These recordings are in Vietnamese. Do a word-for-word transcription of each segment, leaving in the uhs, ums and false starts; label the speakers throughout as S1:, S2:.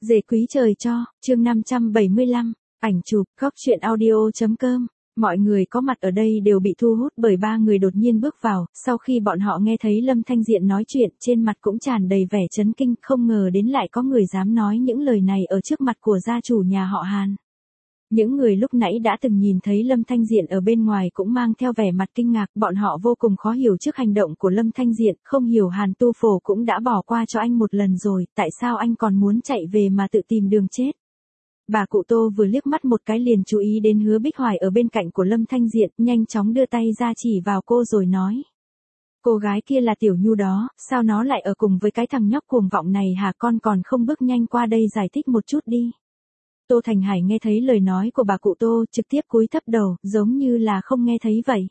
S1: Dề quý trời cho, chương năm trăm bảy mươi lăm, ảnh chụp, góc truyện audio.com. Mọi người có mặt ở đây đều bị thu hút bởi ba người đột nhiên bước vào, sau khi bọn họ nghe thấy Lâm Thanh Diện nói chuyện, trên mặt cũng tràn đầy vẻ chấn kinh, không ngờ đến lại có người dám nói những lời này ở trước mặt của gia chủ nhà họ Hàn. Những người lúc nãy đã từng nhìn thấy Lâm Thanh Diện ở bên ngoài cũng mang theo vẻ mặt kinh ngạc, bọn họ vô cùng khó hiểu trước hành động của Lâm Thanh Diện, không hiểu Hàn Tu Phổ cũng đã bỏ qua cho anh một lần rồi, tại sao anh còn muốn chạy về mà tự tìm đường chết. Bà cụ Tô vừa liếc mắt một cái liền chú ý đến Hứa Bích Hoài ở bên cạnh của Lâm Thanh Diện, nhanh chóng đưa tay ra chỉ vào cô rồi nói. Cô gái kia là Tiểu Nhu đó, sao nó lại ở cùng với cái thằng nhóc cuồng vọng này hả, con còn không bước nhanh qua đây giải thích một chút đi. Tô Thành Hải nghe thấy lời nói của bà cụ Tô, trực tiếp cúi thấp đầu, giống như là không nghe thấy vậy.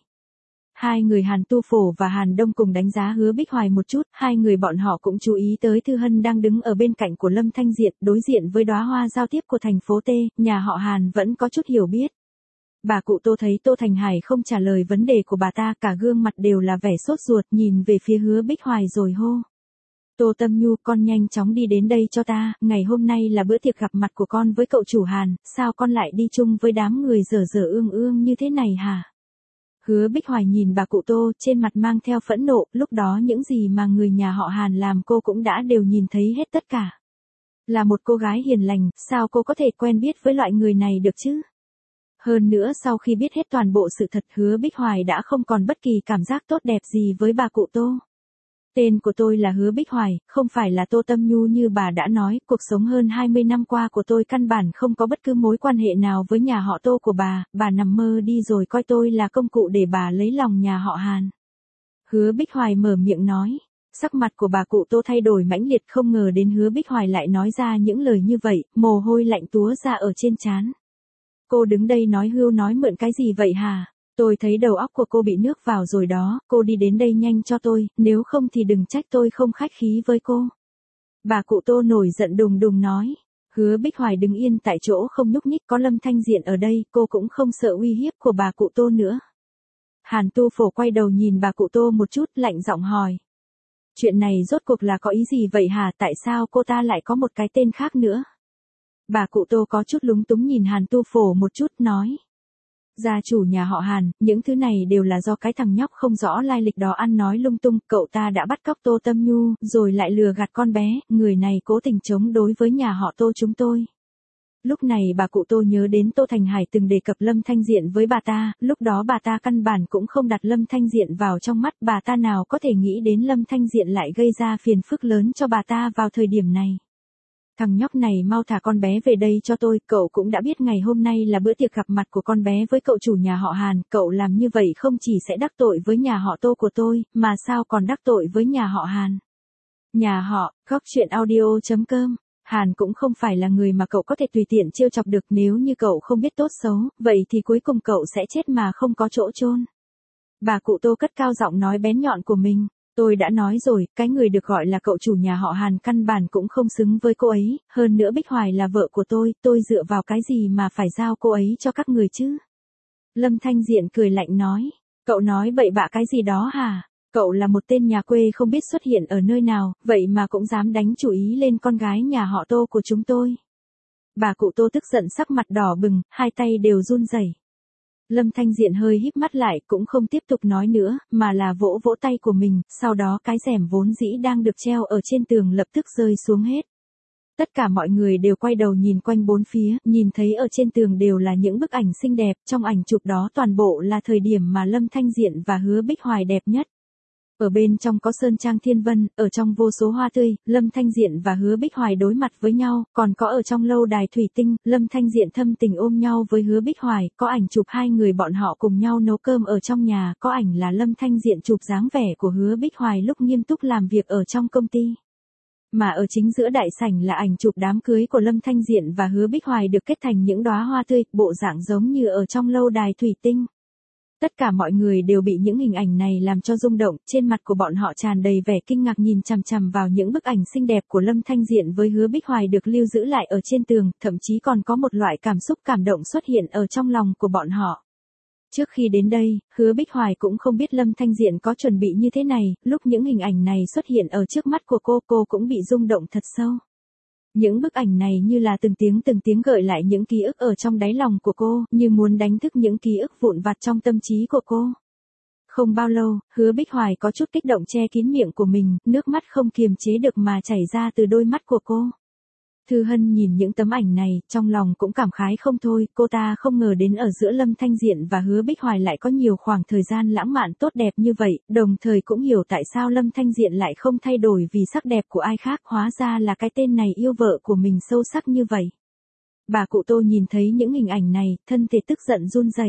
S1: Hai người Hàn Tu Phổ và Hàn Đông cùng đánh giá Hứa Bích Hoài một chút, hai người bọn họ cũng chú ý tới Thư Hân đang đứng ở bên cạnh của Lâm Thanh Diện, đối diện với đóa hoa giao tiếp của thành phố T, nhà họ Hàn vẫn có chút hiểu biết. Bà cụ Tô thấy Tô Thành Hải không trả lời vấn đề của bà ta, cả gương mặt đều là vẻ sốt ruột, nhìn về phía Hứa Bích Hoài rồi hô. Tô Tâm Nhu, con nhanh chóng đi đến đây cho ta, ngày hôm nay là bữa tiệc gặp mặt của con với cậu chủ Hàn, sao con lại đi chung với đám người dở dở ương ương như thế này hả? Hứa Bích Hoài nhìn bà cụ Tô, trên mặt mang theo phẫn nộ, lúc đó những gì mà người nhà họ Hàn làm cô cũng đã đều nhìn thấy hết tất cả. Là một cô gái hiền lành, sao cô có thể quen biết với loại người này được chứ? Hơn nữa sau khi biết hết toàn bộ sự thật, Hứa Bích Hoài đã không còn bất kỳ cảm giác tốt đẹp gì với bà cụ Tô. Tên của tôi là Hứa Bích Hoài, không phải là Tô Tâm Nhu như bà đã nói, cuộc sống hơn hai mươi năm qua của tôi căn bản không có bất cứ mối quan hệ nào với nhà họ Tô của bà, bà nằm mơ đi rồi, coi tôi là công cụ để bà lấy lòng nhà họ Hàn. Hứa Bích Hoài mở miệng nói, sắc mặt của bà cụ Tô thay đổi mãnh liệt, không ngờ đến Hứa Bích Hoài lại nói ra những lời như vậy, mồ hôi lạnh túa ra ở trên trán. Cô đứng đây nói hưu nói mượn cái gì vậy hả? Tôi thấy đầu óc của cô bị nước vào rồi đó, cô đi đến đây nhanh cho tôi, nếu không thì đừng trách tôi không khách khí với cô. Bà cụ Tô nổi giận đùng đùng nói. Hứa Bích Hoài đứng yên tại chỗ không nhúc nhích, có Lâm Thanh Diện ở đây, cô cũng không sợ uy hiếp của bà cụ Tô nữa. Hàn Tu Phổ quay đầu nhìn bà cụ Tô một chút, lạnh giọng hỏi. Chuyện này rốt cuộc là có ý gì vậy hả, tại sao cô ta lại có một cái tên khác nữa? Bà cụ Tô có chút lúng túng nhìn Hàn Tu Phổ một chút, nói. Gia chủ nhà họ Hàn, những thứ này đều là do cái thằng nhóc không rõ lai lịch đó ăn nói lung tung, cậu ta đã bắt cóc Tô Tâm Nhu, rồi lại lừa gạt con bé, người này cố tình chống đối với nhà họ Tô chúng tôi. Lúc này bà cụ Tô nhớ đến Tô Thành Hải từng đề cập Lâm Thanh Diện với bà ta, lúc đó bà ta căn bản cũng không đặt Lâm Thanh Diện vào trong mắt, bà ta nào có thể nghĩ đến Lâm Thanh Diện lại gây ra phiền phức lớn cho bà ta vào thời điểm này. Thằng nhóc này mau thả con bé về đây cho tôi, cậu cũng đã biết ngày hôm nay là bữa tiệc gặp mặt của con bé với cậu chủ nhà họ Hàn, cậu làm như vậy không chỉ sẽ đắc tội với nhà họ Tô của tôi, mà sao còn đắc tội với nhà họ Hàn. Nhà họ, góc truyện audio.com, Hàn cũng không phải là người mà cậu có thể tùy tiện trêu chọc được, nếu như cậu không biết tốt xấu, vậy thì cuối cùng cậu sẽ chết mà không có chỗ chôn. Bà cụ Tô cất cao giọng nói bén nhọn của mình. Tôi đã nói rồi, cái người được gọi là cậu chủ nhà họ Hàn căn bản cũng không xứng với cô ấy, hơn nữa Bích Hoài là vợ của tôi, tôi dựa vào cái gì mà phải giao cô ấy cho các người chứ? Lâm Thanh Diện cười lạnh nói, cậu nói bậy bạ cái gì đó hả? Cậu là một tên nhà quê không biết xuất hiện ở nơi nào, vậy mà cũng dám đánh chủ ý lên con gái nhà họ Tô của chúng tôi. Bà cụ Tô tức giận sắc mặt đỏ bừng, hai tay đều run rẩy. Lâm Thanh Diện hơi híp mắt lại, cũng không tiếp tục nói nữa, mà là vỗ vỗ tay của mình, sau đó cái rèm vốn dĩ đang được treo ở trên tường lập tức rơi xuống hết. Tất cả mọi người đều quay đầu nhìn quanh bốn phía, nhìn thấy ở trên tường đều là những bức ảnh xinh đẹp, trong ảnh chụp đó toàn bộ là thời điểm mà Lâm Thanh Diện và Hứa Bích Hoài đẹp nhất. Ở bên trong có sơn trang thiên vân, ở trong vô số hoa tươi, Lâm Thanh Diện và Hứa Bích Hoài đối mặt với nhau, còn có ở trong lâu đài thủy tinh, Lâm Thanh Diện thâm tình ôm nhau với Hứa Bích Hoài, có ảnh chụp hai người bọn họ cùng nhau nấu cơm ở trong nhà, có ảnh là Lâm Thanh Diện chụp dáng vẻ của Hứa Bích Hoài lúc nghiêm túc làm việc ở trong công ty. Mà ở chính giữa đại sảnh là ảnh chụp đám cưới của Lâm Thanh Diện và Hứa Bích Hoài được kết thành những đóa hoa tươi, bộ dạng giống như ở trong lâu đài thủy tinh. Tất cả mọi người đều bị những hình ảnh này làm cho rung động, trên mặt của bọn họ tràn đầy vẻ kinh ngạc nhìn chằm chằm vào những bức ảnh xinh đẹp của Lâm Thanh Diện với Hứa Bích Hoài được lưu giữ lại ở trên tường, thậm chí còn có một loại cảm xúc cảm động xuất hiện ở trong lòng của bọn họ. Trước khi đến đây, Hứa Bích Hoài cũng không biết Lâm Thanh Diện có chuẩn bị như thế này, lúc những hình ảnh này xuất hiện ở trước mắt của cô, cô cũng bị rung động thật sâu. Những bức ảnh này như là từng tiếng từng tiếng gợi lại những ký ức ở trong đáy lòng của cô, như muốn đánh thức những ký ức vụn vặt trong tâm trí của cô. Không bao lâu, Hứa Bích Hoài có chút kích động che kín miệng của mình, nước mắt không kiềm chế được mà chảy ra từ đôi mắt của cô. Thư Hân nhìn những tấm ảnh này, trong lòng cũng cảm khái không thôi, cô ta không ngờ đến ở giữa Lâm Thanh Diện và Hứa Bích Hoài lại có nhiều khoảng thời gian lãng mạn tốt đẹp như vậy, đồng thời cũng hiểu tại sao Lâm Thanh Diện lại không thay đổi vì sắc đẹp của ai khác, hóa ra là cái tên này yêu vợ của mình sâu sắc như vậy. Bà cụ Tô nhìn thấy những hình ảnh này, thân thể tức giận run rẩy.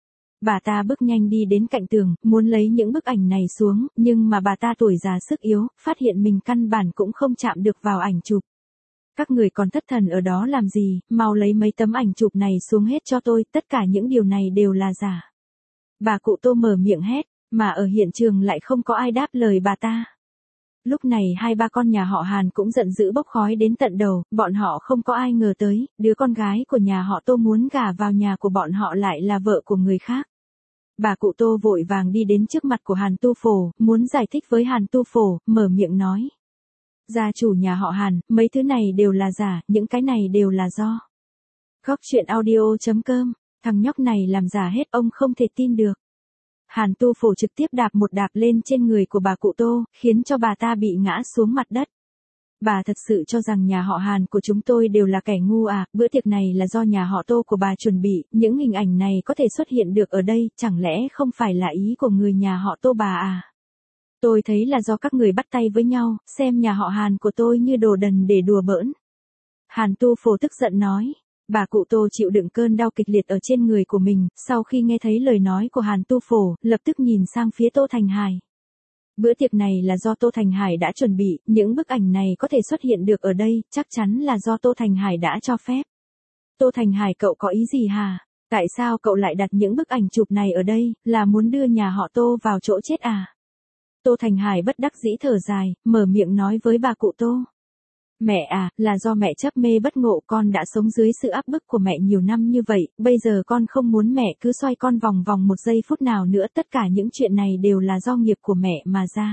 S1: Bà ta bước nhanh đi đến cạnh tường, muốn lấy những bức ảnh này xuống, nhưng mà bà ta tuổi già sức yếu, phát hiện mình căn bản cũng không chạm được vào ảnh chụp. Các người còn thất thần ở đó làm gì, mau lấy mấy tấm ảnh chụp này xuống hết cho tôi, tất cả những điều này đều là giả. Bà cụ Tô mở miệng hét, mà ở hiện trường lại không có ai đáp lời bà ta. Lúc này hai ba con nhà họ Hàn cũng giận dữ bốc khói đến tận đầu, bọn họ không có ai ngờ tới, đứa con gái của nhà họ Tô muốn gả vào nhà của bọn họ lại là vợ của người khác. Bà cụ Tô vội vàng đi đến trước mặt của Hàn Tu Phổ, muốn giải thích với Hàn Tu Phổ, mở miệng nói. Gia chủ nhà họ Hàn, mấy thứ này đều là giả, những cái này đều là do. Góc truyện audio chấm com, thằng nhóc này làm giả hết, ông không thể tin được. Hàn Tu Phổ trực tiếp đạp một đạp lên trên người của bà cụ Tô, khiến cho bà ta bị ngã xuống mặt đất. Bà thật sự cho rằng nhà họ Hàn của chúng tôi đều là kẻ ngu à, bữa tiệc này là do nhà họ Tô của bà chuẩn bị, những hình ảnh này có thể xuất hiện được ở đây, chẳng lẽ không phải là ý của người nhà họ Tô bà à? Tôi thấy là do các người bắt tay với nhau, xem nhà họ Hàn của tôi như đồ đần để đùa bỡn. Hàn Tu Phổ tức giận nói. Bà cụ Tô chịu đựng cơn đau kịch liệt ở trên người của mình, sau khi nghe thấy lời nói của Hàn Tu Phổ, lập tức nhìn sang phía Tô Thành Hải. Bữa tiệc này là do Tô Thành Hải đã chuẩn bị, những bức ảnh này có thể xuất hiện được ở đây, chắc chắn là do Tô Thành Hải đã cho phép. Tô Thành Hải, cậu có ý gì hả? Tại sao cậu lại đặt những bức ảnh chụp này ở đây, là muốn đưa nhà họ Tô vào chỗ chết à? Tô Thành Hải bất đắc dĩ thở dài, mở miệng nói với bà cụ Tô. Mẹ à, là do mẹ chấp mê bất ngộ, con đã sống dưới sự áp bức của mẹ nhiều năm như vậy, bây giờ con không muốn mẹ cứ xoay con vòng vòng một giây phút nào nữa, tất cả những chuyện này đều là do nghiệp của mẹ mà ra.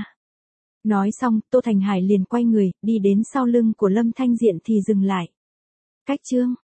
S1: Nói xong, Tô Thành Hải liền quay người, đi đến sau lưng của Lâm Thanh Diện thì dừng lại. Cách chương